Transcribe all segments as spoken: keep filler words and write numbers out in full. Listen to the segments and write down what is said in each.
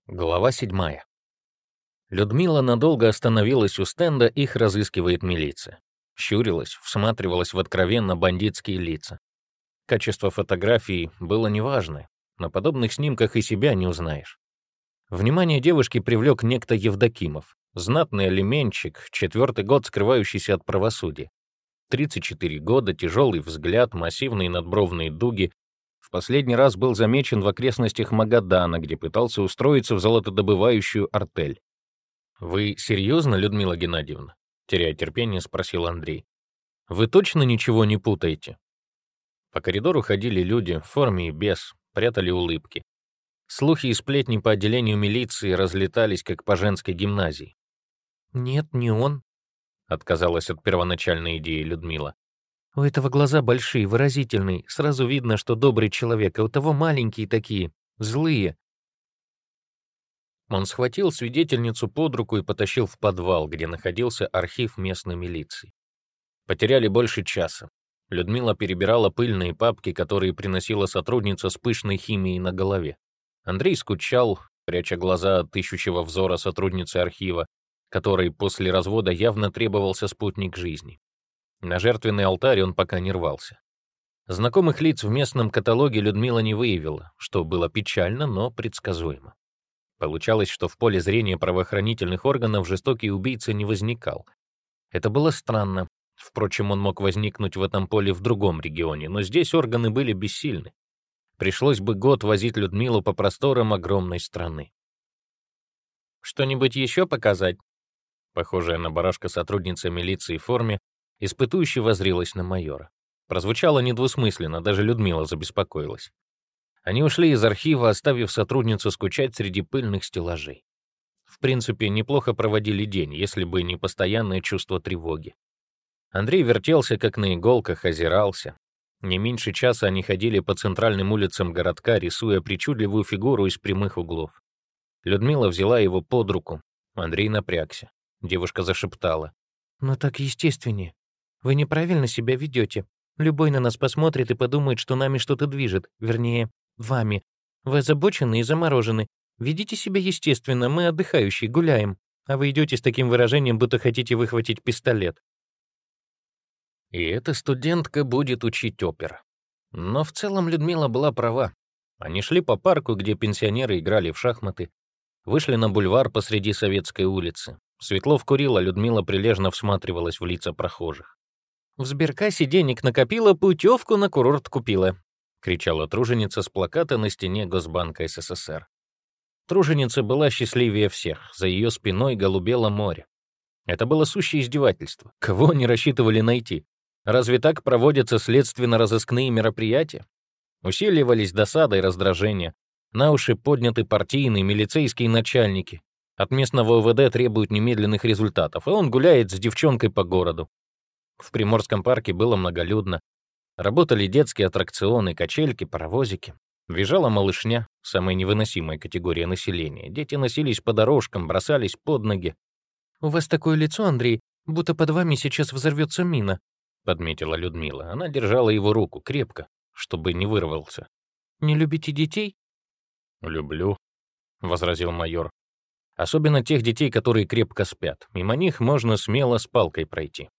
Глава седьмая. Людмила надолго остановилась у стенда, их разыскивает милиция. Щурилась, всматривалась в откровенно бандитские лица. Качество фотографий было неважное. На подобных снимках и себя не узнаешь. Внимание девушки привлек некто Евдокимов, знатный алименщик, четвертый год скрывающийся от правосудия. тридцать четыре года, тяжелый взгляд, массивные надбровные дуги. В последний раз был замечен в окрестностях Магадана, где пытался устроиться в золотодобывающую артель. «Вы серьезно, Людмила Геннадьевна?» — теряя терпение, спросил Андрей. «Вы точно ничего не путаете?» По коридору ходили люди в форме и без, прятали улыбки. Слухи и сплетни по отделению милиции разлетались, как по женской гимназии. «Нет, не он», — отказалась от первоначальной идеи Людмила. «У этого глаза большие, выразительные, сразу видно, что добрый человек, а у того маленькие такие, злые». Он схватил свидетельницу под руку и потащил в подвал, где находился архив местной милиции. Потеряли больше часа. Людмила перебирала пыльные папки, которые приносила сотрудница с пышной химией на голове. Андрей скучал, пряча глаза от ищущего взора сотрудницы архива, которой после развода явно требовался спутник жизни. На жертвенный алтарь он пока не рвался. Знакомых лиц в местном каталоге Людмила не выявила, что было печально, но предсказуемо. Получалось, что в поле зрения правоохранительных органов жестокий убийца не возникал. Это было странно. Впрочем, он мог возникнуть в этом поле в другом регионе, но здесь органы были бессильны. Пришлось бы год возить Людмилу по просторам огромной страны. «Что-нибудь еще показать?» Похожая на барашка сотрудница милиции в форме испытующе воззрилась на майора. Прозвучало недвусмысленно, даже Людмила забеспокоилась. Они ушли из архива, оставив сотрудницу скучать среди пыльных стеллажей. В принципе, неплохо проводили день, если бы не постоянное чувство тревоги. Андрей вертелся, как на иголках, озирался. Не меньше часа они ходили по центральным улицам городка, рисуя причудливую фигуру из прямых углов. Людмила взяла его под руку. Андрей напрягся. Девушка зашептала. «Но так естественнее. Вы неправильно себя ведете. Любой на нас посмотрит и подумает, что нами что-то движет. Вернее, вами. Вы озабочены и заморожены. Ведите себя естественно, мы отдыхающие, гуляем. А вы идете с таким выражением, будто хотите выхватить пистолет». И эта студентка будет учить опера. Но в целом Людмила была права. Они шли по парку, где пенсионеры играли в шахматы, вышли на бульвар посреди Советской улицы. Светлов курила, Людмила прилежно всматривалась в лица прохожих. «В сберкассе денег накопила, путевку на курорт купила», — кричала труженица с плаката на стене Госбанка СССР. Труженица была счастливее всех, за ее спиной голубело море. Это было сущее издевательство. Кого они рассчитывали найти? Разве так проводятся следственно-розыскные мероприятия? Усиливались досада и раздражение. На уши подняты партийные, милицейские начальники. От местного ОВД требуют немедленных результатов, а он гуляет с девчонкой по городу. В Приморском парке было многолюдно. Работали детские аттракционы, качельки, паровозики. Визжала малышня, самая невыносимая категория населения. Дети носились по дорожкам, бросались под ноги. «У вас такое лицо, Андрей, будто под вами сейчас взорвется мина», — подметила Людмила. Она держала его руку крепко, чтобы не вырвался. «Не любите детей?» «Люблю», — возразил майор. «Особенно тех детей, которые крепко спят. Мимо них можно смело с палкой пройти».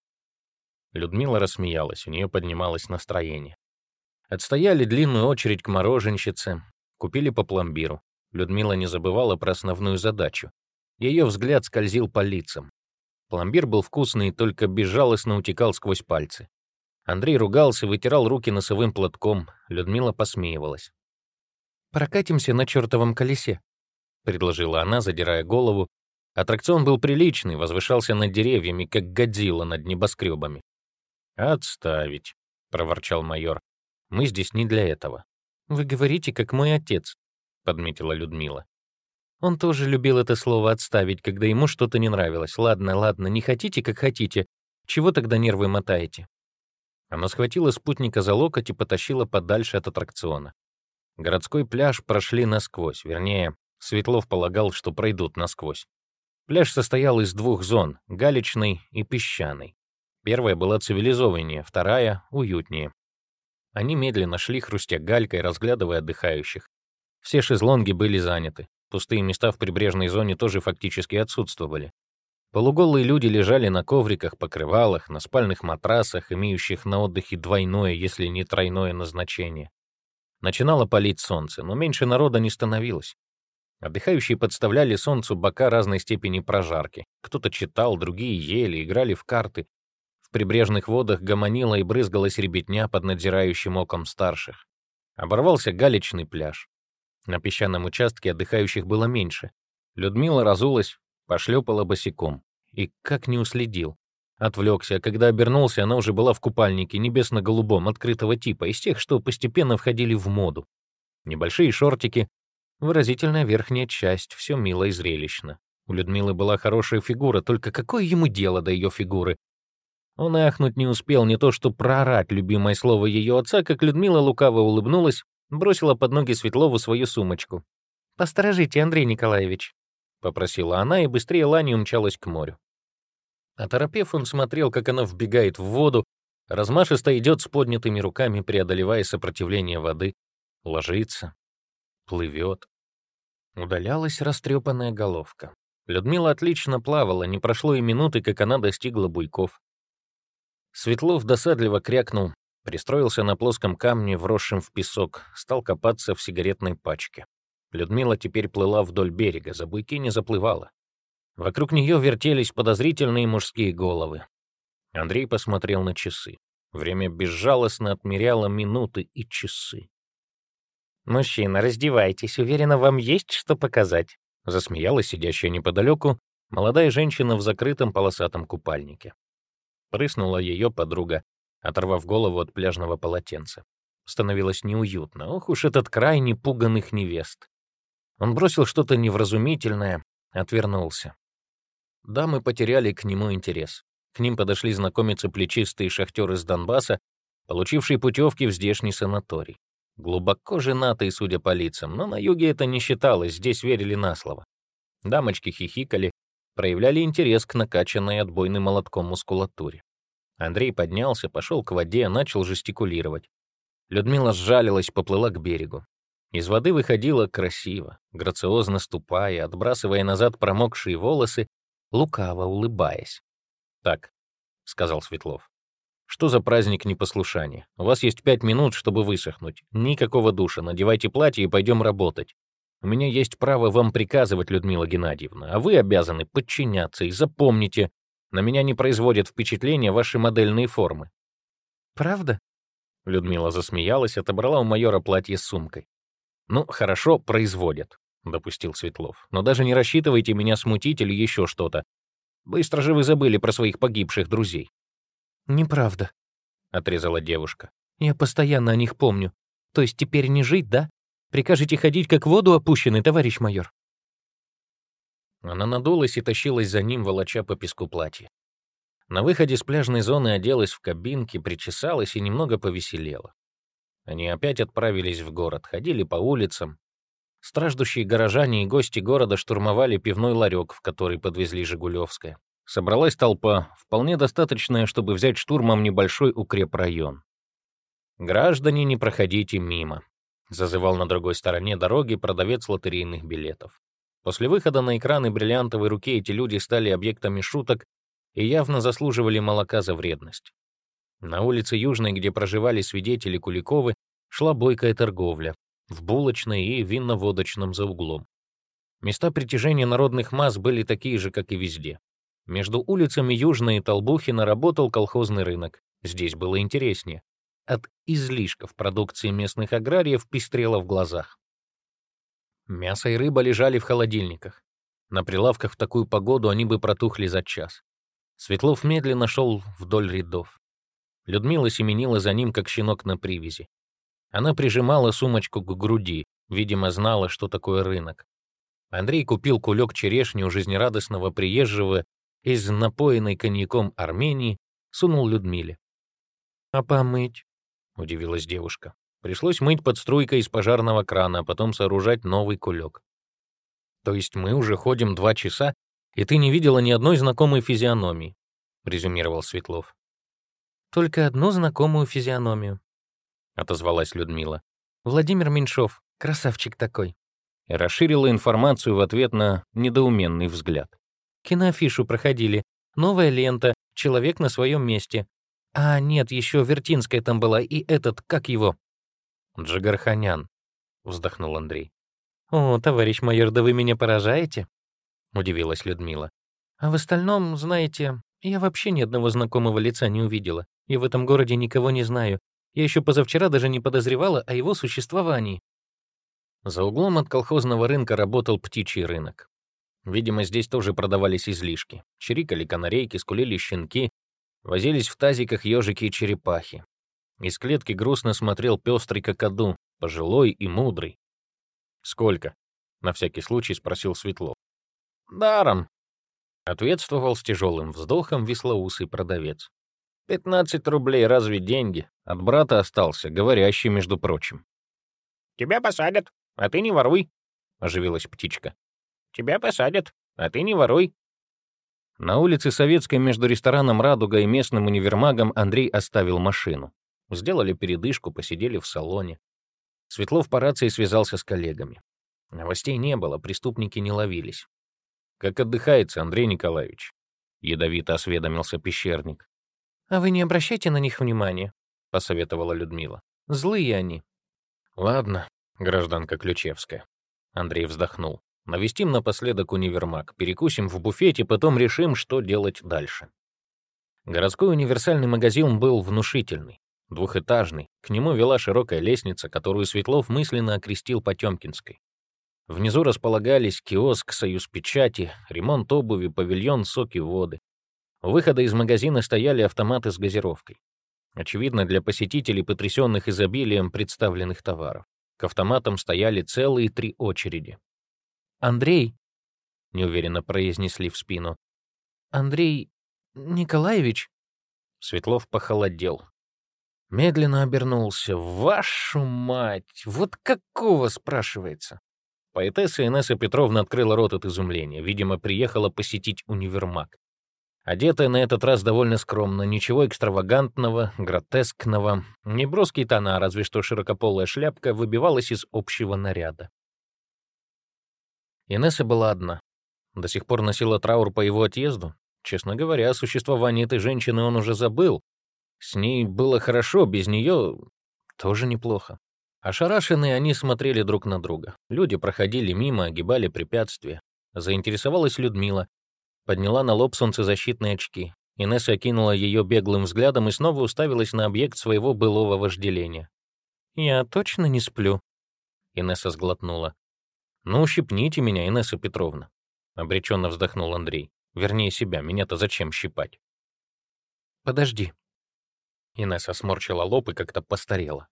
Людмила рассмеялась, у нее поднималось настроение. Отстояли длинную очередь к мороженщице, купили по пломбиру. Людмила не забывала про основную задачу. Ее взгляд скользил по лицам. Пломбир был вкусный, только безжалостно утекал сквозь пальцы. Андрей ругался, вытирал руки носовым платком. Людмила посмеивалась. «Прокатимся на чертовом колесе», — предложила она, задирая голову. Аттракцион был приличный, возвышался над деревьями, как Годзилла над небоскребами. «Отставить», — проворчал майор. «Мы здесь не для этого». «Вы говорите, как мой отец», — подметила Людмила. Он тоже любил это слово «отставить», когда ему что-то не нравилось. «Ладно, ладно, не хотите, как хотите. Чего тогда нервы мотаете?» Она схватила спутника за локоть и потащила подальше от аттракциона. Городской пляж прошли насквозь, вернее, Светлов полагал, что пройдут насквозь. Пляж состоял из двух зон — галечной и песчаной. Первая была цивилизованнее, вторая — уютнее. Они медленно шли, хрустя галькой, разглядывая отдыхающих. Все шезлонги были заняты. Пустые места в прибрежной зоне тоже фактически отсутствовали. Полуголые люди лежали на ковриках, покрывалах, на спальных матрасах, имеющих на отдыхе двойное, если не тройное назначение. Начинало палить солнце, но меньше народа не становилось. Отдыхающие подставляли солнцу бока разной степени прожарки. Кто-то читал, другие ели, играли в карты. В прибрежных водах гомонила и брызгалась ребятня под надзирающим оком старших. Оборвался галечный пляж. На песчаном участке отдыхающих было меньше. Людмила разулась, пошлепала босиком. И как не уследил. Отвлекся, а когда обернулся, она уже была в купальнике небесно-голубом, открытого типа, из тех, что постепенно входили в моду. Небольшие шортики, выразительная верхняя часть, все мило и зрелищно. У Людмилы была хорошая фигура, только какое ему дело до ее фигуры? Он и ахнуть не успел, не то что проорать любимое слово ее отца, как Людмила лукаво улыбнулась, бросила под ноги Светлову свою сумочку. «Посторожите, Андрей Николаевич», — попросила она, и быстрее лани умчалась к морю. Оторопев, он смотрел, как она вбегает в воду, размашисто идет с поднятыми руками, преодолевая сопротивление воды, ложится, плывет. Удалялась растрепанная головка. Людмила отлично плавала, не прошло и минуты, как она достигла буйков. Светлов досадливо крякнул, пристроился на плоском камне, вросшем в песок, стал копаться в сигаретной пачке. Людмила теперь плыла вдоль берега, за буйки не заплывала. Вокруг нее вертелись подозрительные мужские головы. Андрей посмотрел на часы. Время безжалостно отмеряло минуты и часы. «Мужчина, раздевайтесь, уверена, вам есть что показать», — засмеялась сидящая неподалеку молодая женщина в закрытом полосатом купальнике. Прыснула ее подруга, оторвав голову от пляжного полотенца. Становилось неуютно. Ох уж этот край непуганных невест. Он бросил что-то невразумительное, отвернулся. Дамы потеряли к нему интерес. К ним подошли знакомиться плечистые шахтеры с Донбасса, получившие путевки в здешний санаторий. Глубоко женатые, судя по лицам, но на юге это не считалось, здесь верили на слово. Дамочки хихикали, проявляли интерес к накачанной отбойным молотком мускулатуре. Андрей поднялся, пошел к воде, начал жестикулировать. Людмила сжалилась, поплыла к берегу. Из воды выходила красиво, грациозно ступая, отбрасывая назад промокшие волосы, лукаво улыбаясь. «Так», — сказал Светлов, — «что за праздник непослушания? У вас есть пять минут, чтобы высохнуть. Никакого душа, надевайте платье и пойдем работать. У меня есть право вам приказывать, Людмила Геннадьевна, а вы обязаны подчиняться, и запомните, на меня не производят впечатления ваши модельные формы». «Правда?» — Людмила засмеялась, отобрала у майора платье с сумкой. «Ну, хорошо, производят», — допустил Светлов. «Но даже не рассчитывайте меня смутить или еще что-то. Быстро же вы забыли про своих погибших друзей». «Неправда», — отрезала девушка. «Я постоянно о них помню. То есть теперь не жить, да? Прикажете ходить, как в воду опущенный, товарищ майор?» Она надулась и тащилась за ним, волоча по песку платье. На выходе с пляжной зоны оделась в кабинке, причесалась и немного повеселела. Они опять отправились в город, ходили по улицам. Страждущие горожане и гости города штурмовали пивной ларек, в который подвезли Жигулевское. Собралась толпа, вполне достаточная, чтобы взять штурмом небольшой укрепрайон. «Граждане, не проходите мимо», — зазывал на другой стороне дороги продавец лотерейных билетов. После выхода на экраны бриллиантовой руки эти люди стали объектами шуток и явно заслуживали молока за вредность. На улице Южной, где проживали свидетели Куликовы, шла бойкая торговля, в булочной и винно-водочном за углом. Места притяжения народных масс были такие же, как и везде. Между улицами Южной и Толбухина работал колхозный рынок. Здесь было интереснее. От излишков продукции местных аграриев пестрело в глазах. Мясо и рыба лежали в холодильниках. На прилавках в такую погоду они бы протухли за час. Светлов медленно шел вдоль рядов. Людмила семенила за ним, как щенок на привязи. Она прижимала сумочку к груди, видимо, знала, что такое рынок. Андрей купил кулек черешни у жизнерадостного приезжего из напоенной коньяком Армении, сунул Людмиле. «А помыть?» — удивилась девушка. Пришлось мыть под струйкой из пожарного крана, а потом сооружать новый кулек. «То есть мы уже ходим два часа, и ты не видела ни одной знакомой физиономии?» — резюмировал Светлов. «Только одну знакомую физиономию», — отозвалась Людмила. «Владимир Меньшов, красавчик такой». и расширила информацию в ответ на недоуменный взгляд. Киноафишу проходили. Новая лента. Человек на своем месте. А, нет, еще Вертинская там была. И этот, как его? Джигарханян, вздохнул Андрей. О, товарищ майор, да вы меня поражаете? Удивилась Людмила. А в остальном, знаете, я вообще ни одного знакомого лица не увидела. Я в этом городе никого не знаю. Я еще позавчера даже не подозревала о его существовании. За углом от колхозного рынка работал птичий рынок. Видимо, здесь тоже продавались излишки. Чирикали канарейки, скулили щенки, возились в тазиках ежики и черепахи. Из клетки грустно смотрел пестрый какаду, пожилой и мудрый. «Сколько?» — на всякий случай спросил Светлов. «Даром», — ответствовал с тяжелым вздохом веслоусый продавец. «Пятнадцать рублей, разве деньги? От брата остался, говорящий, между прочим». «Тебя посадят, а ты не воруй», — оживилась птичка. «Тебя посадят, а ты не воруй». На улице Советской между рестораном «Радуга» и местным универмагом Андрей оставил машину. Сделали передышку, посидели в салоне. Светлов по рации связался с коллегами. Новостей не было, преступники не ловились. «Как отдыхается, Андрей Николаевич?» — ядовито осведомился пещерник. «А вы не обращайте на них внимания», — посоветовала Людмила. «Злые они». «Ладно, гражданка Ключевская». Андрей вздохнул. «Навестим напоследок универмаг, перекусим в буфете, потом решим, что делать дальше». Городской универсальный магазин был внушительный, двухэтажный. К нему вела широкая лестница, которую Светлов мысленно окрестил Потёмкинской. Внизу располагались киоск «Союз печати», ремонт обуви, павильон «Соки воды». У выхода из магазина стояли автоматы с газировкой. Очевидно, для посетителей, потрясенных изобилием представленных товаров. К автоматам стояли целые три очереди. «Андрей», — неуверенно произнесли в спину. «Андрей Николаевич?» Светлов похолодел. Медленно обернулся. «Вашу мать! Вот какого, спрашивается?» Поэтесса Инесса Петровна открыла рот от изумления. Видимо, приехала посетить универмаг. Одетая на этот раз довольно скромно, ничего экстравагантного, гротескного. Неброские тона, разве что широкополая шляпка, выбивалась из общего наряда. Инесса была одна. До сих пор носила траур по его отъезду. Честно говоря, о существовании этой женщины он уже забыл. С ней было хорошо, без нее тоже неплохо. Ошарашенные они смотрели друг на друга. Люди проходили мимо, огибали препятствия. Заинтересовалась Людмила. Подняла на лоб солнцезащитные очки. Инесса окинула ее беглым взглядом и снова уставилась на объект своего былого вожделения. «Я точно не сплю?» Инесса сглотнула. «Ну, щипните меня, Инесса Петровна», — обреченно вздохнул Андрей. «Вернее себя, меня-то зачем щипать?» «Подожди». Инесса сморщила лоб и как-то постарела.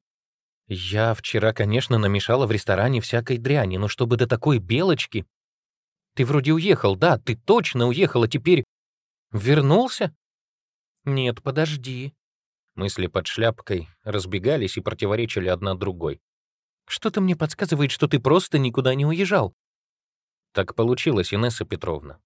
«Я вчера, конечно, намешала в ресторане всякой дряни, но чтобы до такой белочки... Ты вроде уехал, да, ты точно уехал, а теперь... Вернулся?» «Нет, подожди». Мысли под шляпкой разбегались и противоречили одна другой. «Что-то мне подсказывает, что ты просто никуда не уезжал». Так получилось, Инесса Петровна.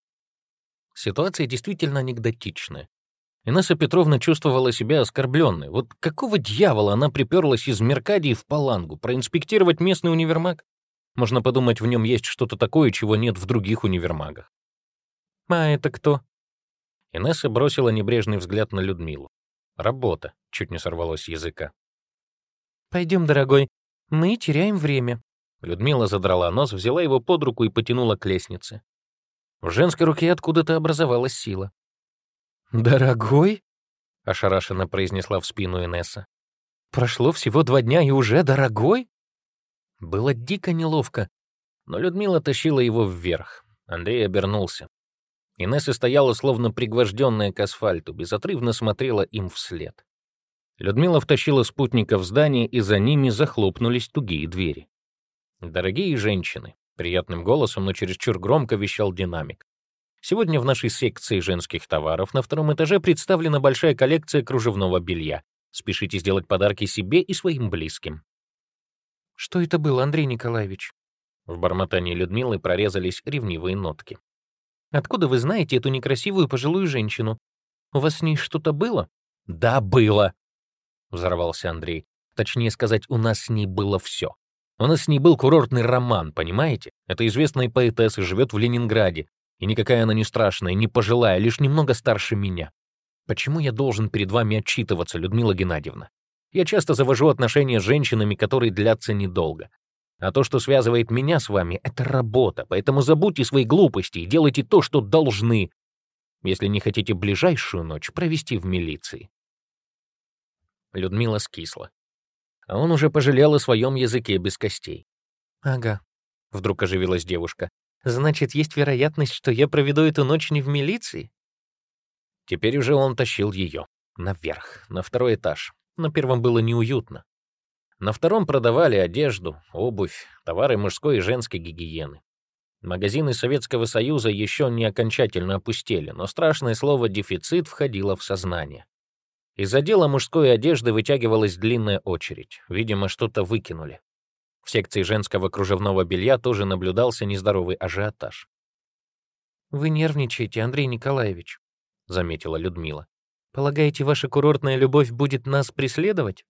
Ситуация действительно анекдотичная. Инесса Петровна чувствовала себя оскорбленной. Вот какого дьявола она приперлась из Меркадии в Палангу, проинспектировать местный универмаг? Можно подумать, в нем есть что-то такое, чего нет в других универмагах. «А это кто?» Инесса бросила небрежный взгляд на Людмилу. «Работа», — чуть не сорвалось с языка. «Пойдем, дорогой, мы теряем время». Людмила задрала нос, взяла его под руку и потянула к лестнице. В женской руке откуда-то образовалась сила. «Дорогой?» — ошарашенно произнесла в спину Инесса. «Прошло всего два дня и уже дорогой?» Было дико неловко, но Людмила тащила его вверх. Андрей обернулся. Инесса стояла, словно пригвожденная к асфальту, безотрывно смотрела им вслед. Людмила втащила спутника в здание, и за ними захлопнулись тугие двери. «Дорогие женщины», — приятным голосом, но чересчур громко вещал динамик. «Сегодня в нашей секции женских товаров на втором этаже представлена большая коллекция кружевного белья. Спешите сделать подарки себе и своим близким». «Что это было, Андрей Николаевич?» В бормотании Людмилы прорезались ревнивые нотки. «Откуда вы знаете эту некрасивую пожилую женщину? У вас с ней что-то было?» «Да, было!» — взорвался Андрей. «Точнее сказать, у нас с ней было все. У нас с ней был курортный роман, понимаете? Это известная поэтесса, живет в Ленинграде. И никакая она не страшная, не пожилая, лишь немного старше меня. Почему я должен перед вами отчитываться, Людмила Геннадьевна? Я часто завожу отношения с женщинами, которые длятся недолго. А то, что связывает меня с вами, — это работа, поэтому забудьте свои глупости и делайте то, что должны, если не хотите ближайшую ночь провести в милиции. Людмила скисла. А он уже пожалел о своем языке без костей. «Ага», — вдруг оживилась девушка. «Значит, есть вероятность, что я проведу эту ночь не в милиции?» Теперь уже он тащил ее наверх, на второй этаж. На первом было неуютно. На втором продавали одежду, обувь, товары мужской и женской гигиены. Магазины Советского Союза еще не окончательно опустели, но страшное слово «дефицит» входило в сознание. Из отдела мужской одежды вытягивалась длинная очередь. Видимо, что-то выкинули. В секции женского кружевного белья тоже наблюдался нездоровый ажиотаж. «Вы нервничаете, Андрей Николаевич», — заметила Людмила. «Полагаете, ваша курортная любовь будет нас преследовать?»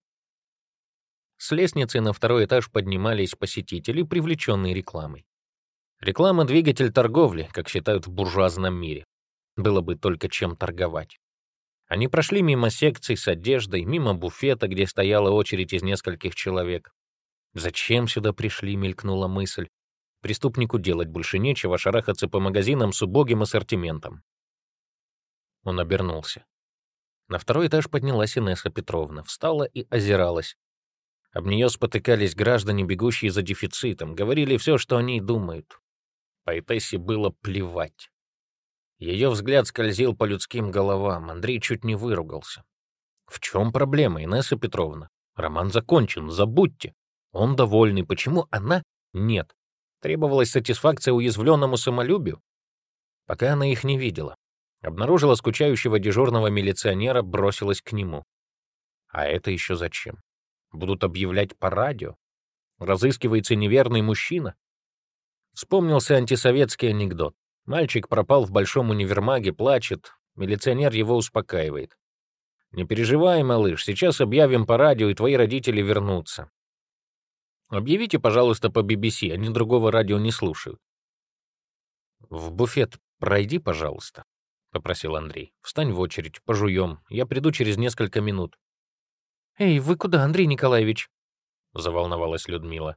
С лестницы на второй этаж поднимались посетители, привлеченные рекламой. Реклама — двигатель торговли, как считают в буржуазном мире. Было бы только чем торговать. Они прошли мимо секций с одеждой, мимо буфета, где стояла очередь из нескольких человек. «Зачем сюда пришли?» — мелькнула мысль. Преступнику делать больше нечего, шарахаться по магазинам с убогим ассортиментом. Он обернулся. На второй этаж поднялась Инесса Петровна, встала и озиралась. Об нее спотыкались граждане, бегущие за дефицитом, говорили все, что о ней думают. Поэтессе было плевать. Ее взгляд скользил по людским головам, Андрей чуть не выругался. В чем проблема, Инесса Петровна? Роман закончен, забудьте. Он довольный, почему она нет? Требовалась сатисфакция уязвленному самолюбию? Пока она их не видела. Обнаружила скучающего дежурного милиционера, бросилась к нему. А это еще зачем? Будут объявлять по радио? Разыскивается неверный мужчина? Вспомнился антисоветский анекдот. Мальчик пропал в большом универмаге, плачет. Милиционер его успокаивает. «Не переживай, малыш, сейчас объявим по радио, и твои родители вернутся. Объявите, пожалуйста, по би би си, они другого радио не слушают». «В буфет пройди, пожалуйста», — попросил Андрей. «Встань в очередь, пожуем. Я приду через несколько минут». «Эй, вы куда, Андрей Николаевич?» — заволновалась Людмила.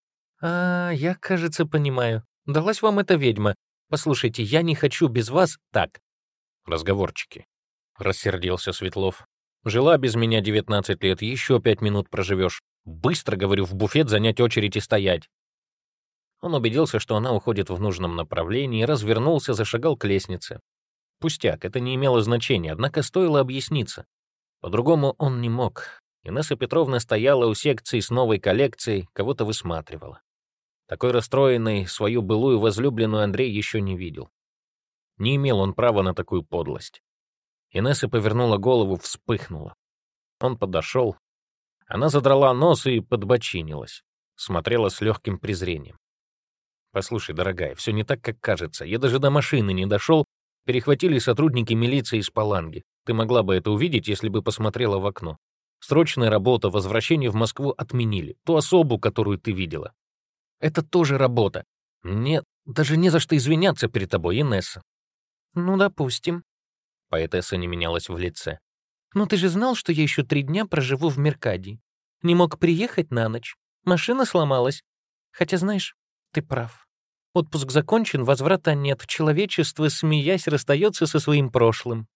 «А, я, кажется, понимаю. Далась вам эта ведьма. Послушайте, я не хочу без вас так». «Разговорчики», — рассердился Светлов. «Жила без меня девятнадцать лет, еще пять минут проживешь. Быстро, говорю, в буфет занять очередь и стоять». Он убедился, что она уходит в нужном направлении, развернулся, зашагал к лестнице. Пустяк, это не имело значения, однако стоило объясниться. По-другому он не мог. Инесса Петровна стояла у секции с новой коллекцией, кого-то высматривала. Такой расстроенной свою былую возлюбленную Андрей еще не видел. Не имел он права на такую подлость. Инесса повернула голову, вспыхнула. Он подошел. Она задрала нос и подбочинилась. Смотрела с легким презрением. «Послушай, дорогая, все не так, как кажется. Я даже до машины не дошел. Перехватили сотрудники милиции из Паланги. Ты могла бы это увидеть, если бы посмотрела в окно. Срочная работа, возвращение в Москву отменили. Ту особу, которую ты видела. Это тоже работа. Мне даже не за что извиняться перед тобой, Инесса». «Ну, допустим». Поэтесса не менялась в лице. «Но ты же знал, что я еще три дня проживу в Меркадии. Не мог приехать на ночь. Машина сломалась. Хотя, знаешь, ты прав. Отпуск закончен, возврата нет. Человечество, смеясь, расстается со своим прошлым».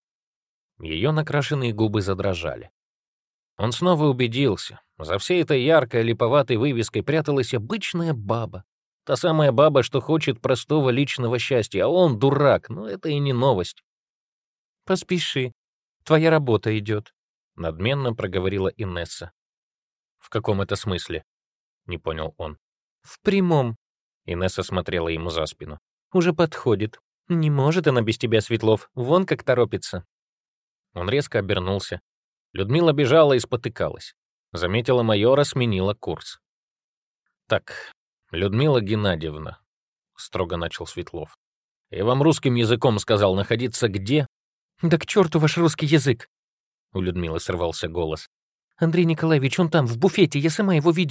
Ее накрашенные губы задрожали. Он снова убедился. За всей этой яркой, липоватой вывеской пряталась обычная баба. Та самая баба, что хочет простого личного счастья, а он дурак, но это и не новость. «Поспеши. Твоя работа идет», — надменно проговорила Инесса. «В каком это смысле?» — не понял он. «В прямом». Инесса смотрела ему за спину. «Уже подходит. Не может она без тебя, Светлов. Вон как торопится». Он резко обернулся. Людмила бежала и спотыкалась. Заметила майора, сменила курс. «Так, Людмила Геннадьевна», — строго начал Светлов. «Я вам русским языком сказал находиться где?» «Да к черту ваш русский язык!» У Людмилы сорвался голос. «Андрей Николаевич, он там, в буфете, я сама его видела.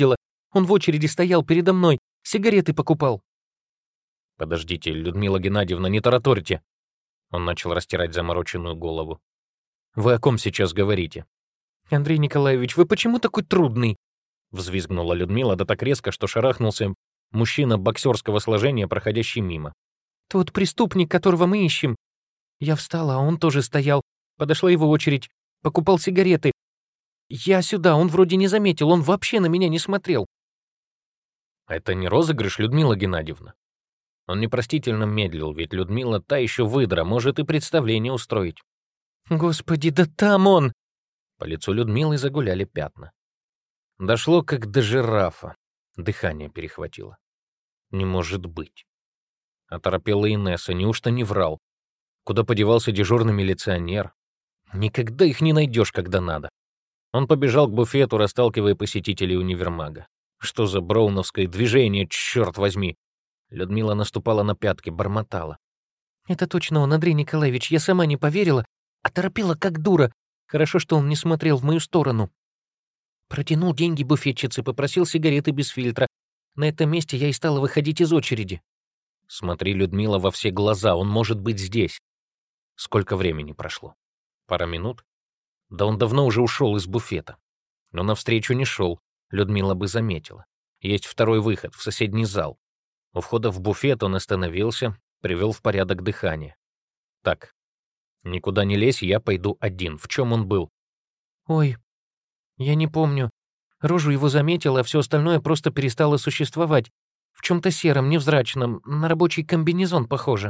Он в очереди стоял передо мной, сигареты покупал». «Подождите, Людмила Геннадьевна, не тараторьте!» Он начал растирать замороченную голову. «Вы о ком сейчас говорите?» «Андрей Николаевич, вы почему такой трудный?» Взвизгнула Людмила, да так резко, что шарахнулся мужчина боксерского сложения, проходящий мимо. «Тот преступник, которого мы ищем. Я встала, а он тоже стоял. Подошла его очередь. Покупал сигареты. Я сюда, он вроде не заметил, он вообще на меня не смотрел». «Это не розыгрыш, Людмила Геннадьевна?» Он непростительно медлил, ведь Людмила та еще выдра, может и представление устроить. «Господи, да там он!» По лицу Людмилы загуляли пятна. Дошло как до жирафа. Дыхание перехватило. Не может быть. Оторопела Инесса, неужто не врал? Куда подевался дежурный милиционер? Никогда их не найдешь, когда надо. Он побежал к буфету, расталкивая посетителей универмага. Что за броуновское движение, черт возьми! Людмила наступала на пятки, бормотала. «Это точно он, Андрей Николаевич, я сама не поверила, а торопила как дура. Хорошо, что он не смотрел в мою сторону. Протянул деньги буфетчице, попросил сигареты без фильтра. На этом месте я и стала выходить из очереди». Смотри, Людмила, во все глаза, он может быть здесь. Сколько времени прошло? Пара минут? Да он давно уже ушел из буфета. Но навстречу не шел, Людмила бы заметила. Есть второй выход, в соседний зал. У входа в буфет он остановился, привел в порядок дыхание. Так, никуда не лезь, я пойду один. В чем он был? «Ой, я не помню. Рожу его заметила, а все остальное просто перестало существовать. В чем-то сером, невзрачном, на рабочий комбинезон похоже».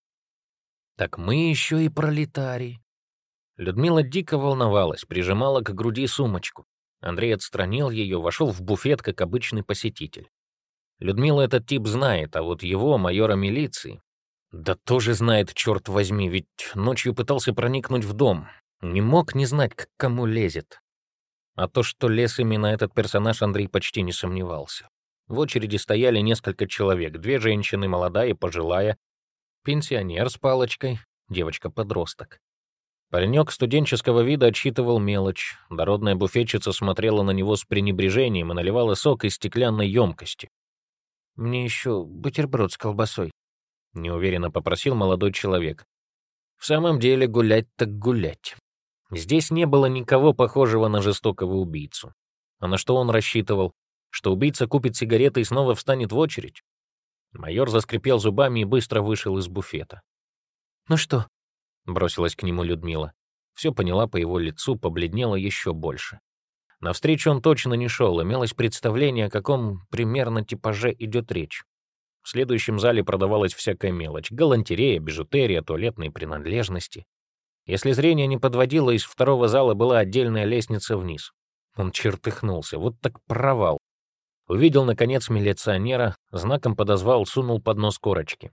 Так мы еще и пролетарий. Людмила дико волновалась, прижимала к груди сумочку. Андрей отстранил ее, вошел в буфет, как обычный посетитель. Людмила этот тип знает, а вот его, майора милиции, да тоже знает, черт возьми, ведь ночью пытался проникнуть в дом. Не мог не знать, к кому лезет. А то, что лез именно этот персонаж, Андрей почти не сомневался. В очереди стояли несколько человек, две женщины, молодая и пожилая, пенсионер с палочкой, девочка-подросток. Паренек студенческого вида отсчитывал мелочь. Дородная буфетчица смотрела на него с пренебрежением и наливала сок из стеклянной емкости. «Мне еще бутерброд с колбасой», — неуверенно попросил молодой человек. В самом деле гулять так гулять. Здесь не было никого похожего на жестокого убийцу. А на что он рассчитывал? Что убийца купит сигареты и снова встанет в очередь? Майор заскрипел зубами и быстро вышел из буфета. «Ну что?» — бросилась к нему Людмила. Все поняла по его лицу, побледнела еще больше. Навстречу он точно не шел, имелось представление, о каком примерно типаже идет речь. В следующем зале продавалась всякая мелочь — галантерея, бижутерия, туалетные принадлежности. Если зрение не подводило, из второго зала была отдельная лестница вниз. Он чертыхнулся, вот так провал. Увидел, наконец, милиционера, знаком подозвал, сунул под нос корочки.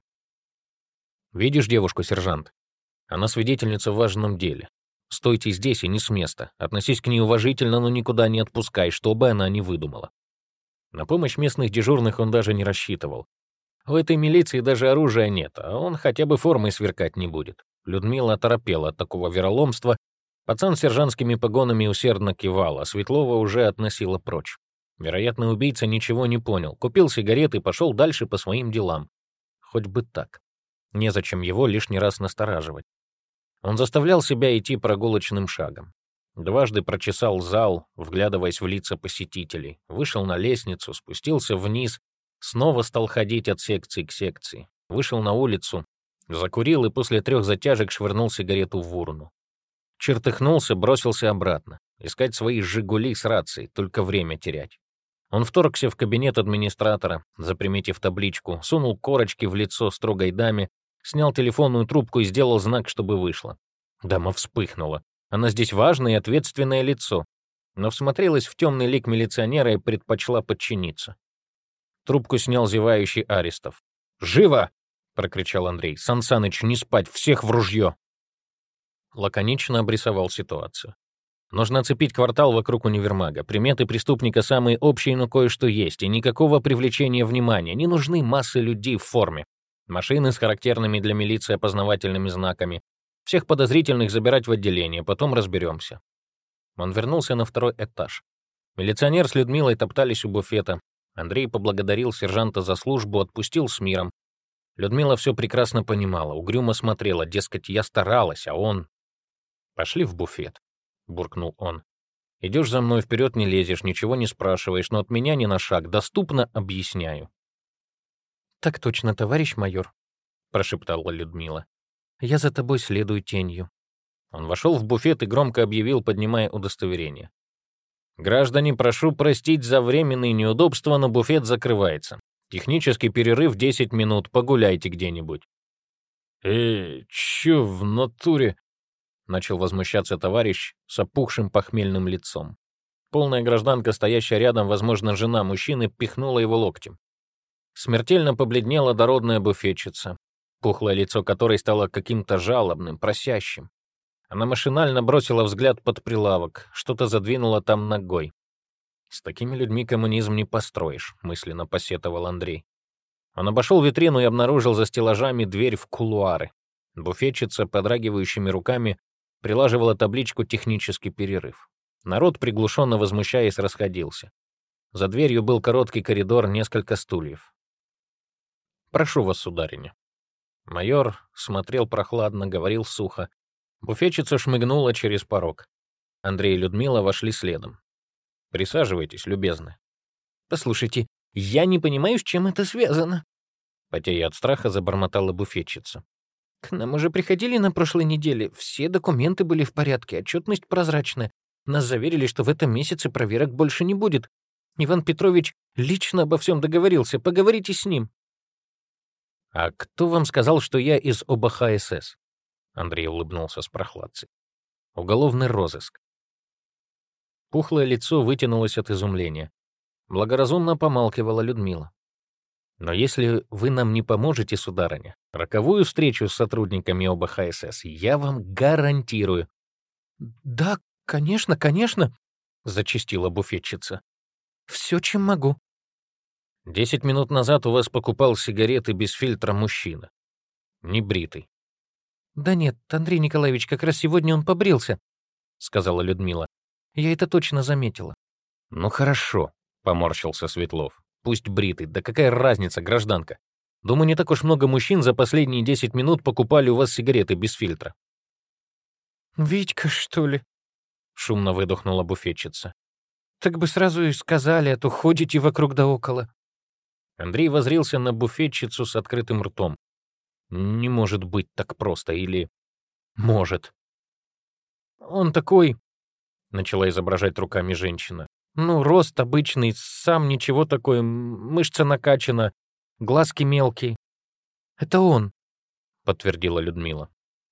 «Видишь девушку, сержант? Она свидетельница в важном деле. Стойте здесь и не с места. Относись к ней уважительно, но никуда не отпускай, что бы она ни выдумала». На помощь местных дежурных он даже не рассчитывал. В этой милиции даже оружия нет, а он хотя бы формой сверкать не будет. Людмила оторопела от такого вероломства. Пацан с сержантскими погонами усердно кивал, а Светлова уже относила прочь. Вероятно, убийца ничего не понял. Купил сигареты и пошел дальше по своим делам. Хоть бы так. Незачем его лишний раз настораживать. Он заставлял себя идти прогулочным шагом. Дважды прочесал зал, вглядываясь в лица посетителей. Вышел на лестницу, спустился вниз, снова стал ходить от секции к секции. Вышел на улицу, закурил и после трех затяжек швырнул сигарету в урну. Чертыхнулся, бросился обратно. Искать свои «Жигули» с рацией, только время терять. Он вторгся в кабинет администратора, заприметив табличку, сунул корочки в лицо строгой даме, снял телефонную трубку и сделал знак, чтобы вышла. Дама вспыхнула. Она здесь важное и ответственное лицо, но всмотрелась в темный лик милиционера и предпочла подчиниться. Трубку снял зевающий Арестов. «Живо!» — прокричал Андрей. «Сан Саныч, не спать, всех в ружье!» Лаконично обрисовал ситуацию. Нужно оцепить квартал вокруг универмага. Приметы преступника самые общие, но кое-что есть, и никакого привлечения внимания. Не нужны массы людей в форме. Машины с характерными для милиции опознавательными знаками. Всех подозрительных забирать в отделение, потом разберемся. Он вернулся на второй этаж. Милиционер с Людмилой топтались у буфета. Андрей поблагодарил сержанта за службу, отпустил с миром. Людмила все прекрасно понимала, угрюмо смотрела, дескать, я старалась, а он... «Пошли в буфет», — буркнул он. «Идешь за мной, вперед не лезешь, ничего не спрашиваешь, но от меня ни на шаг, доступно объясняю». «Так точно, товарищ майор», — прошептала Людмила. «Я за тобой следую тенью». Он вошел в буфет и громко объявил, поднимая удостоверение. «Граждане, прошу простить за временные неудобства, но буфет закрывается. Технический перерыв десять минут, погуляйте где-нибудь». «Э, чё в натуре?» — начал возмущаться товарищ с опухшим похмельным лицом. Полная гражданка, стоящая рядом, возможно, жена мужчины, пихнула его локтем. Смертельно побледнела дородная буфетчица, пухлое лицо которой стало каким-то жалобным, просящим. Она машинально бросила взгляд под прилавок, что-то задвинула там ногой. «С такими людьми коммунизм не построишь», — мысленно посетовал Андрей. Он обошел витрину и обнаружил за стеллажами дверь в кулуары. Буфетчица, подрагивающими руками, прилаживала табличку «Технический перерыв». Народ, приглушенно возмущаясь, расходился. За дверью был короткий коридор, несколько стульев. «Прошу вас, сударыня». Майор смотрел прохладно, говорил сухо. Буфетчица шмыгнула через порог. Андрей и Людмила вошли следом. «Присаживайтесь, любезны». «Послушайте, я не понимаю, с чем это связано», — потея от страха забормотала буфетчица. «К нам уже приходили на прошлой неделе. Все документы были в порядке, отчетность прозрачная. Нас заверили, что в этом месяце проверок больше не будет. Иван Петрович лично обо всем договорился. Поговорите с ним». «А кто вам сказал, что я из ОБХСС?» Андрей улыбнулся с прохладцей. «Уголовный розыск». Пухлое лицо вытянулось от изумления. Благоразумно помалкивала Людмила. «Но если вы нам не поможете, сударыня, роковую встречу с сотрудниками ОБХСС я вам гарантирую». «Да, конечно, конечно», — зачастила буфетчица. «Все, чем могу». «Десять минут назад у вас покупал сигареты без фильтра мужчина. Небритый». «Да нет, Андрей Николаевич, как раз сегодня он побрился», — сказала Людмила. «Я это точно заметила». «Ну хорошо», — поморщился Светлов. «Пусть бритый. Да какая разница, гражданка? Думаю, не так уж много мужчин за последние десять минут покупали у вас сигареты без фильтра». «Витька, что ли?» — шумно выдохнула буфетчица. «Так бы сразу и сказали, а то ходите вокруг да около». Андрей воззрился на буфетчицу с открытым ртом. «Не может быть так просто, или... может?» «Он такой...» — начала изображать руками женщина. «Ну, рост обычный, сам ничего такой, мышца накачана, глазки мелкие. Это он», — подтвердила Людмила.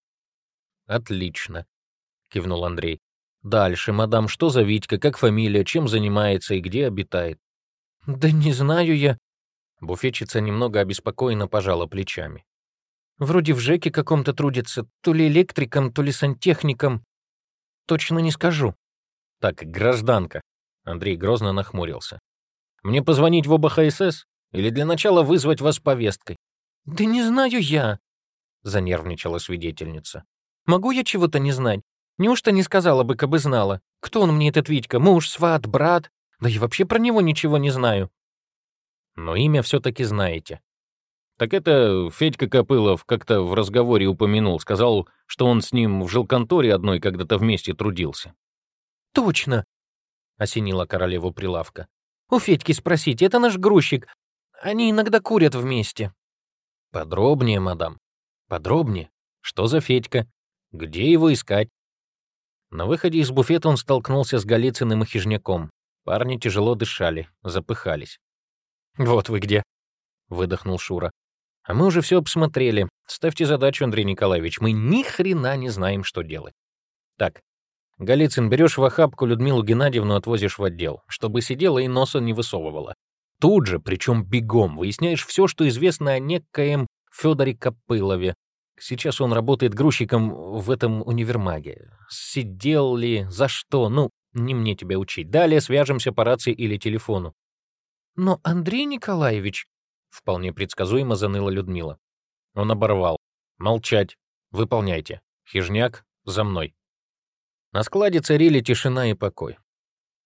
«Отлично», — кивнул Андрей. «Дальше, мадам, что за Витька, как фамилия, чем занимается и где обитает?» «Да не знаю я». Буфетчица немного обеспокоенно пожала плечами. «Вроде в ЖЭКе каком-то трудится, то ли электриком, то ли сантехником. Точно не скажу». «Так, гражданка», — Андрей грозно нахмурился. «Мне позвонить в ОБХСС или для начала вызвать вас повесткой?» «Да не знаю я», — занервничала свидетельница. «Могу я чего-то не знать? Неужто не сказала бы, кабы знала? Кто он мне, этот Витька? Муж, сват, брат? Да я вообще про него ничего не знаю». «Но имя все-таки знаете». «Так это Федька Копылов как-то в разговоре упомянул, сказал, что он с ним в жилконторе одной когда-то вместе трудился». «Точно!» — осенила королеву прилавка. «У Федьки спросите, это наш грузчик. Они иногда курят вместе». «Подробнее, мадам, подробнее. Что за Федька? Где его искать?» На выходе из буфета он столкнулся с Голицыным и Хижняком. Парни тяжело дышали, запыхались. «Вот вы где!» — выдохнул Шура. «А мы уже все обсмотрели. Ставьте задачу, Андрей Николаевич. Мы ни хрена не знаем, что делать. Так, Голицын, берешь в охапку Людмилу Геннадьевну, отвозишь в отдел, чтобы сидела и носа не высовывала. Тут же, причем бегом, выясняешь все, что известно о некоем Федоре Копылове. Сейчас он работает грузчиком в этом универмаге. Сидел ли, за что, ну, не мне тебя учить. Далее свяжемся по рации или телефону». «Но, Андрей Николаевич...» — вполне предсказуемо заныла Людмила. Он оборвал. «Молчать. Выполняйте. Хижняк, за мной». На складе царили тишина и покой.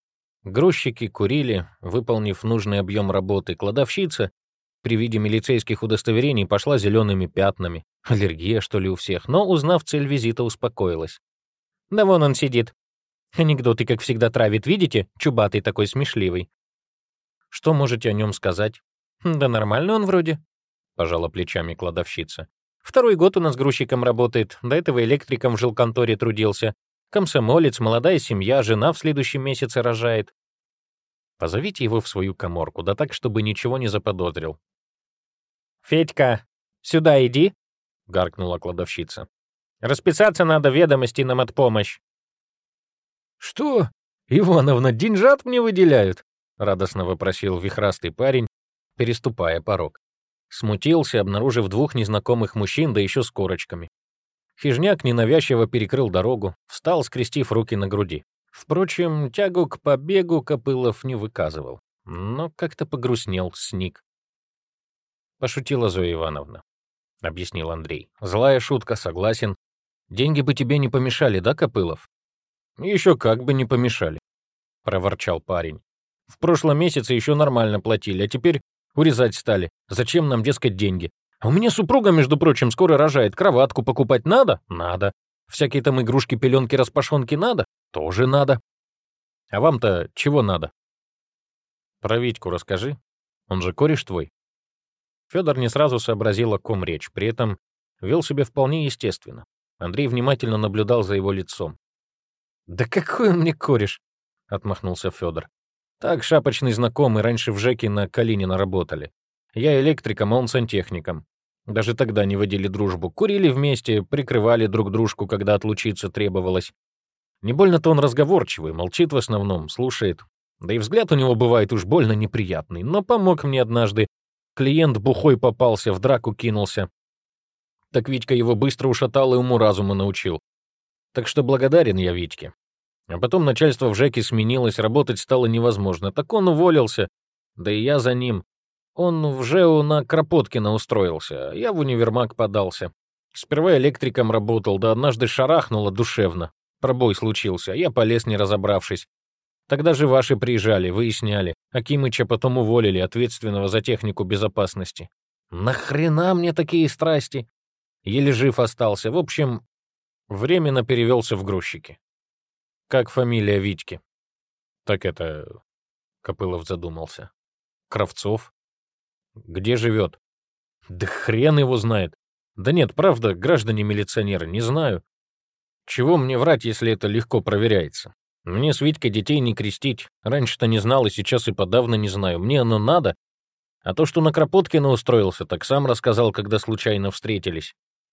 Грузчики курили, выполнив нужный объем работы. Кладовщица при виде милицейских удостоверений пошла зелеными пятнами. Аллергия, что ли, у всех, но, узнав цель визита, успокоилась. «Да вон он сидит. Анекдоты, как всегда, травит, видите? Чубатый такой смешливый». «Что можете о нем сказать?» «Да нормально он вроде», — пожала плечами кладовщица. «Второй год у нас грузчиком работает, до этого электриком в жилконторе трудился. Комсомолец, молодая семья, жена в следующем месяце рожает. Позовите его в свою каморку, да так, чтобы ничего не заподозрил». «Федька, сюда иди», — гаркнула кладовщица. «Расписаться надо, ведомости нам от помощь». «Что, Ивановна, деньжат мне выделяют?» — радостно вопросил вихрастый парень, переступая порог. Смутился, обнаружив двух незнакомых мужчин, да еще с корочками. Хижняк ненавязчиво перекрыл дорогу, встал, скрестив руки на груди. Впрочем, тягу к побегу Копылов не выказывал, но как-то погрустнел, сник. «Пошутила Зоя Ивановна», — объяснил Андрей. «Злая шутка, согласен. Деньги бы тебе не помешали, да, Копылов?» «Еще как бы не помешали», — проворчал парень. «В прошлом месяце еще нормально платили, а теперь урезать стали. Зачем нам, дескать, деньги? А у меня супруга, между прочим, скоро рожает. Кроватку покупать надо? Надо. Всякие там игрушки, пеленки, распашонки надо? Тоже надо. А вам-то чего надо?» «Про Витьку расскажи. Он же кореш твой». Федор не сразу сообразил, о ком речь, при этом вел себя вполне естественно. Андрей внимательно наблюдал за его лицом. «Да какой он мне кореш?» — отмахнулся Федор. «Так, шапочный знакомый, раньше в ЖЭКе на Калинина работали. Я электриком, а он сантехником. Даже тогда не водили дружбу. Курили вместе, прикрывали друг дружку, когда отлучиться требовалось. Не больно-то он разговорчивый, молчит в основном, слушает. Да и взгляд у него бывает уж больно неприятный. Но помог мне однажды. Клиент бухой попался, в драку кинулся. Так Витька его быстро ушатал и уму-разуму научил. Так что благодарен я Витьке. А потом начальство в ЖЭКе сменилось, работать стало невозможно. Так он уволился, да и я за ним. Он в ЖЭУ на Кропоткина устроился, а я в универмаг подался. Сперва электриком работал, да однажды шарахнуло душевно. Пробой случился, я полез, не разобравшись. Тогда же ваши приезжали, выясняли. Акимыча потом уволили, ответственного за технику безопасности. Нахрена мне такие страсти? Еле жив остался. В общем, временно перевелся в грузчики. Как фамилия Витьки? Так это... Копылов задумался. Кравцов? Где живет? Да хрен его знает. Да нет, правда, граждане-милиционеры, не знаю. Чего мне врать, если это легко проверяется? Мне с Витькой детей не крестить. Раньше-то не знал, и сейчас и подавно не знаю. Мне оно надо. А то, что на Кропоткина устроился, так сам рассказал, когда случайно встретились.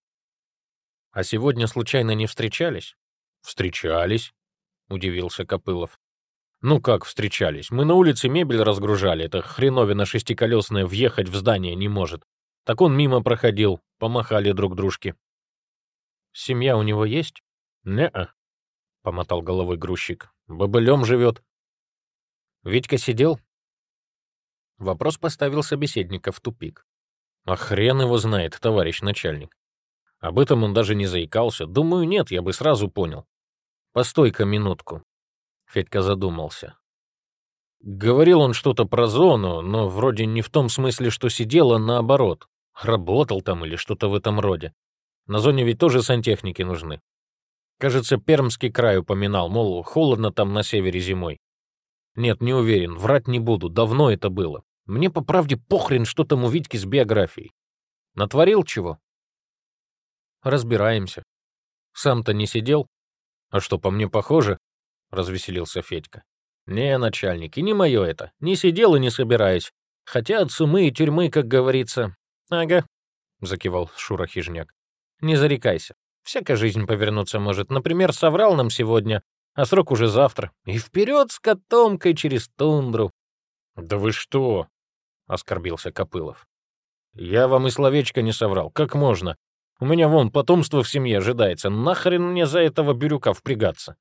А сегодня случайно не встречались? Встречались, удивился Копылов. Ну как встречались? Мы на улице мебель разгружали. Это хреновина шестиколесная въехать в здание не может. Так он мимо проходил, помахали друг дружке. Семья у него есть? Не-а, помотал головой грузчик. Бобылем живет. Витька сидел? Вопрос поставил собеседника в тупик. А хрен его знает, товарищ начальник. Об этом он даже не заикался. Думаю, нет, я бы сразу понял. Постой-ка минутку. Федька задумался. Говорил он что-то про зону, но вроде не в том смысле, что сидел, а наоборот. Работал там или что-то в этом роде. На зоне ведь тоже сантехники нужны. Кажется, Пермский край упоминал, мол, холодно там на севере зимой. Нет, не уверен, врать не буду, давно это было. Мне, по правде, похрен, что там у Витьки с биографией. Натворил чего? Разбираемся. Сам-то не сидел? А что, по мне похоже? Развеселился Федька. Не, начальник, и не мое это. Не сидел и не собираюсь. Хотя от сумы и тюрьмы, как говорится. Ага, закивал Шура Хижняк. Не зарекайся. Всякая жизнь повернуться может. Например, соврал нам сегодня, а срок уже завтра. И вперед с котомкой через тундру. Да вы что? Оскорбился Копылов. Я вам и словечко не соврал. Как можно? У меня вон потомство в семье ожидается. Нахрен мне за этого бирюка впрягаться?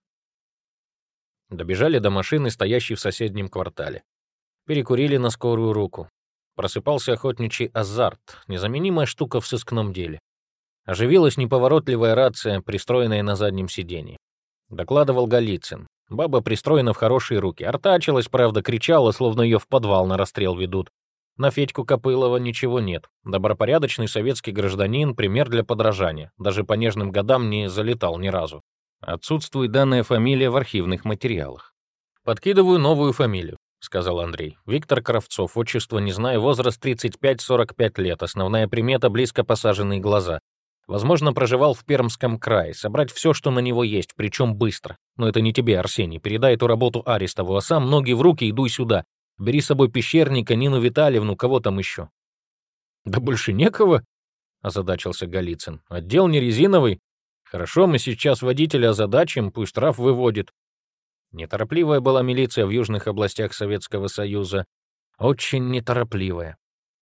Добежали до машины, стоящей в соседнем квартале. Перекурили на скорую руку. Просыпался охотничий азарт, незаменимая штука в сыскном деле. Оживилась неповоротливая рация, пристроенная на заднем сиденье. Докладывал Голицын. Баба пристроена в хорошие руки. Артачилась, правда, кричала, словно ее в подвал на расстрел ведут. На Федьку Копылова ничего нет. Добропорядочный советский гражданин, пример для подражания. Даже по нежным годам не залетал ни разу. Отсутствует данная фамилия в архивных материалах. «Подкидываю новую фамилию», — сказал Андрей. «Виктор Кравцов, отчество не знаю, возраст тридцать пять сорок пять лет, основная примета — близко посаженные глаза. Возможно, проживал в Пермском крае. Собрать все, что на него есть, причем быстро. Но это не тебе, Арсений. Передай эту работу Арестову, а сам ноги в руки, иду сюда. Бери с собой Пещерника, Нину Витальевну, кого там еще». «Да больше некого», — озадачился Голицын. «Отдел не резиновый. Хорошо, мы сейчас водителя озадачим, пусть штраф выводит». Неторопливая была милиция в южных областях Советского Союза. Очень неторопливая.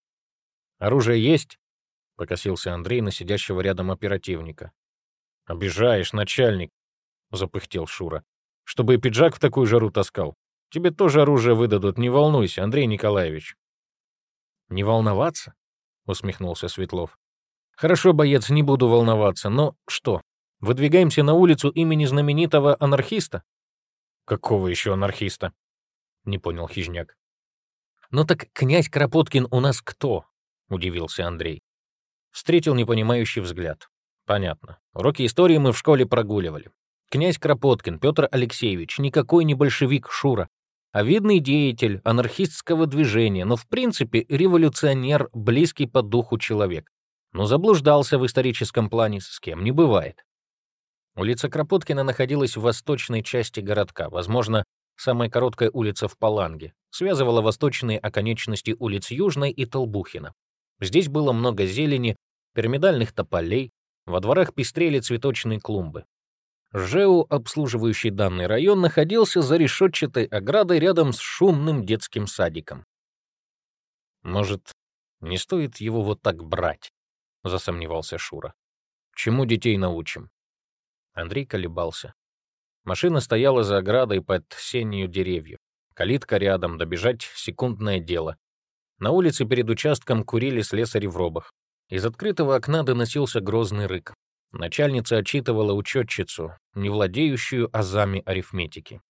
«Оружие есть?» — покосился Андрей на сидящего рядом оперативника. «Обижаешь, начальник», — запыхтел Шура. «Чтобы и пиджак в такую жару таскал. Тебе тоже оружие выдадут, не волнуйся, Андрей Николаевич». «Не волноваться?» — усмехнулся Светлов. «Хорошо, боец, не буду волноваться, но что, выдвигаемся на улицу имени знаменитого анархиста?» «Какого еще анархиста?» — не понял Хижняк. «Ну так князь Кропоткин у нас кто?» — удивился Андрей. Встретил непонимающий взгляд. «Понятно. Уроки истории мы в школе прогуливали. Князь Кропоткин Петр Алексеевич никакой не большевик, Шура, а видный деятель анархистского движения, но в принципе революционер, близкий по духу человек. Но заблуждался в историческом плане, с кем не бывает». Улица Кропоткина находилась в восточной части городка, возможно, самая короткая улица в Паланге, связывала восточные оконечности улиц Южной и Толбухина. Здесь было много зелени, пирамидальных тополей, во дворах пестрели цветочные клумбы. ЖЭУ, обслуживающий данный район, находился за решетчатой оградой рядом с шумным детским садиком. «Может, не стоит его вот так брать?» — засомневался Шура. «Чему детей научим?» Андрей колебался. Машина стояла за оградой под сенью деревьев. Калитка рядом, добежать — секундное дело. На улице перед участком курили слесари в робах. Из открытого окна доносился грозный рык. Начальница отчитывала учетчицу, не владеющую азами арифметики.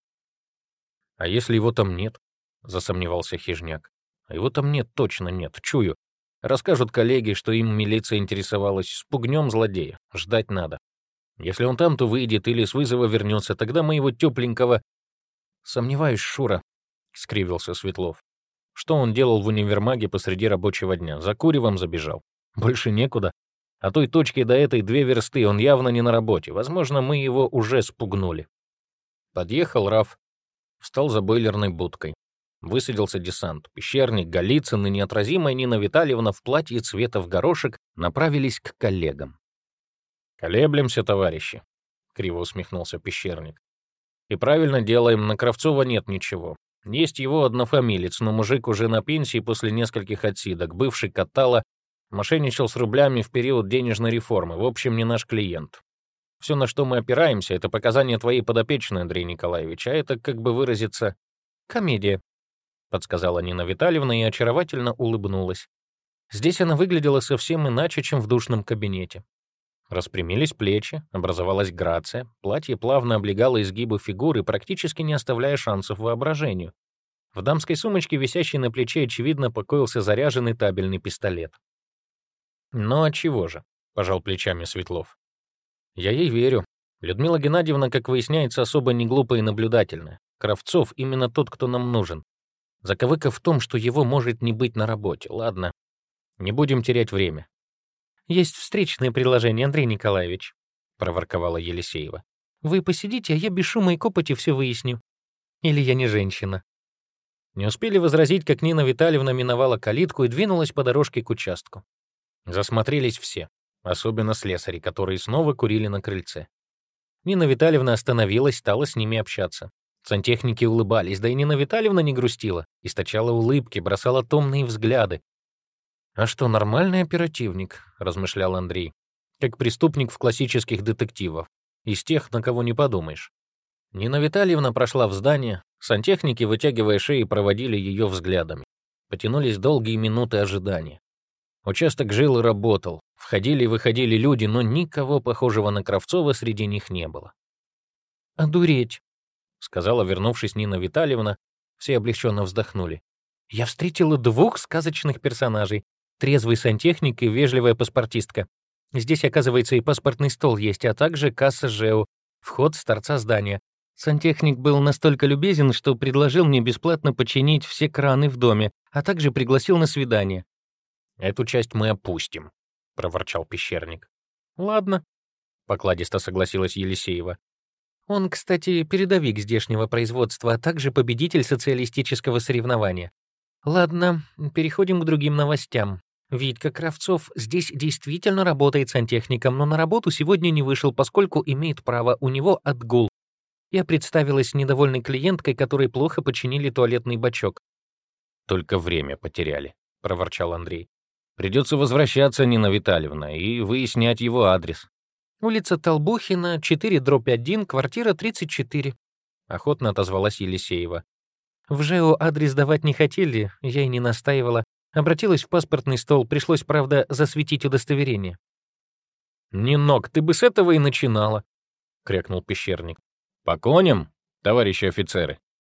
«А если его там нет?» — засомневался Хижняк. «А его там нет, точно нет, чую. Расскажут коллеги, что им милиция интересовалась. Спугнем злодея. Ждать надо. Если он там, то выйдет или с вызова вернется. Тогда мы его тепленького...» «Сомневаюсь, Шура», — скривился Светлов. «Что он делал в универмаге посреди рабочего дня? За куревом забежал. Больше некуда. От той точки до этой две версты, он явно не на работе. Возможно, мы его уже спугнули». Подъехал Раф, встал за бойлерной будкой. Высадился десант. Пещерник, Голицын и неотразимая Нина Витальевна в платье цвета в горошек направились к коллегам. «Колеблемся, товарищи», — криво усмехнулся Пещерник. «И правильно делаем, на Кравцова нет ничего. Есть его однофамилец, но мужик уже на пенсии после нескольких отсидок, бывший катала, мошенничал с рублями в период денежной реформы, в общем, не наш клиент. Все, на что мы опираемся, это показания твоей подопечной, Андрей Николаевич, а это, как бы выразиться, комедия», — подсказала Нина Витальевна и очаровательно улыбнулась. Здесь она выглядела совсем иначе, чем в душном кабинете. Распрямились плечи, образовалась грация, платье плавно облегало изгибы фигуры, практически не оставляя шансов воображению. В дамской сумочке, висящей на плече, очевидно, покоился заряженный табельный пистолет. «Ну а чего же?» — пожал плечами Светлов. «Я ей верю. Людмила Геннадьевна, как выясняется, особо не глупая и наблюдательная. Кравцов именно тот, кто нам нужен. Заковыка в том, что его может не быть на работе. Ладно, не будем терять время». «Есть встречное предложение, Андрей Николаевич», — проворковала Елисеева. «Вы посидите, а я без шума и копоти все выясню. Или я не женщина?» Не успели возразить, как Нина Витальевна миновала калитку и двинулась по дорожке к участку. Засмотрелись все, особенно слесари, которые снова курили на крыльце. Нина Витальевна остановилась, стала с ними общаться. Сантехники улыбались, да и Нина Витальевна не грустила, источала улыбки, бросала томные взгляды. «А что, нормальный оперативник?» — размышлял Андрей. «Как преступник в классических детективах. Из тех, на кого не подумаешь». Нина Витальевна прошла в здание. Сантехники, вытягивая шеи, проводили ее взглядами. Потянулись долгие минуты ожидания. Участок жил и работал. Входили и выходили люди, но никого похожего на Кравцова среди них не было. «Одуреть!» — сказала, вернувшись Нина Витальевна. Все облегченно вздохнули. «Я встретила двух сказочных персонажей. Трезвый сантехник и вежливая паспортистка. Здесь, оказывается, и паспортный стол есть, а также касса ЖЭУ, вход с торца здания. Сантехник был настолько любезен, что предложил мне бесплатно починить все краны в доме, а также пригласил на свидание». «Эту часть мы опустим», — проворчал пещерник. «Ладно», — покладисто согласилась Елисеева. «Он, кстати, передовик здешнего производства, а также победитель социалистического соревнования. Ладно, переходим к другим новостям. Витька Кравцов здесь действительно работает сантехником, но на работу сегодня не вышел, поскольку имеет право, у него отгул. Я представилась недовольной клиенткой, которой плохо починили туалетный бачок. «Только время потеряли», — проворчал Андрей. «Придется возвращаться, Нина Витальевна, и выяснять его адрес». «Улица Толбухина, четыре дробь один, квартира тридцать четыре», — охотно отозвалась Елисеева. В ЖЭО адрес давать не хотели, я и не настаивала. Обратилась в паспортный стол, пришлось, правда, засветить удостоверение. «Нинок, ты бы с этого и начинала», — крякнул пещерник. «По коням, товарищи офицеры».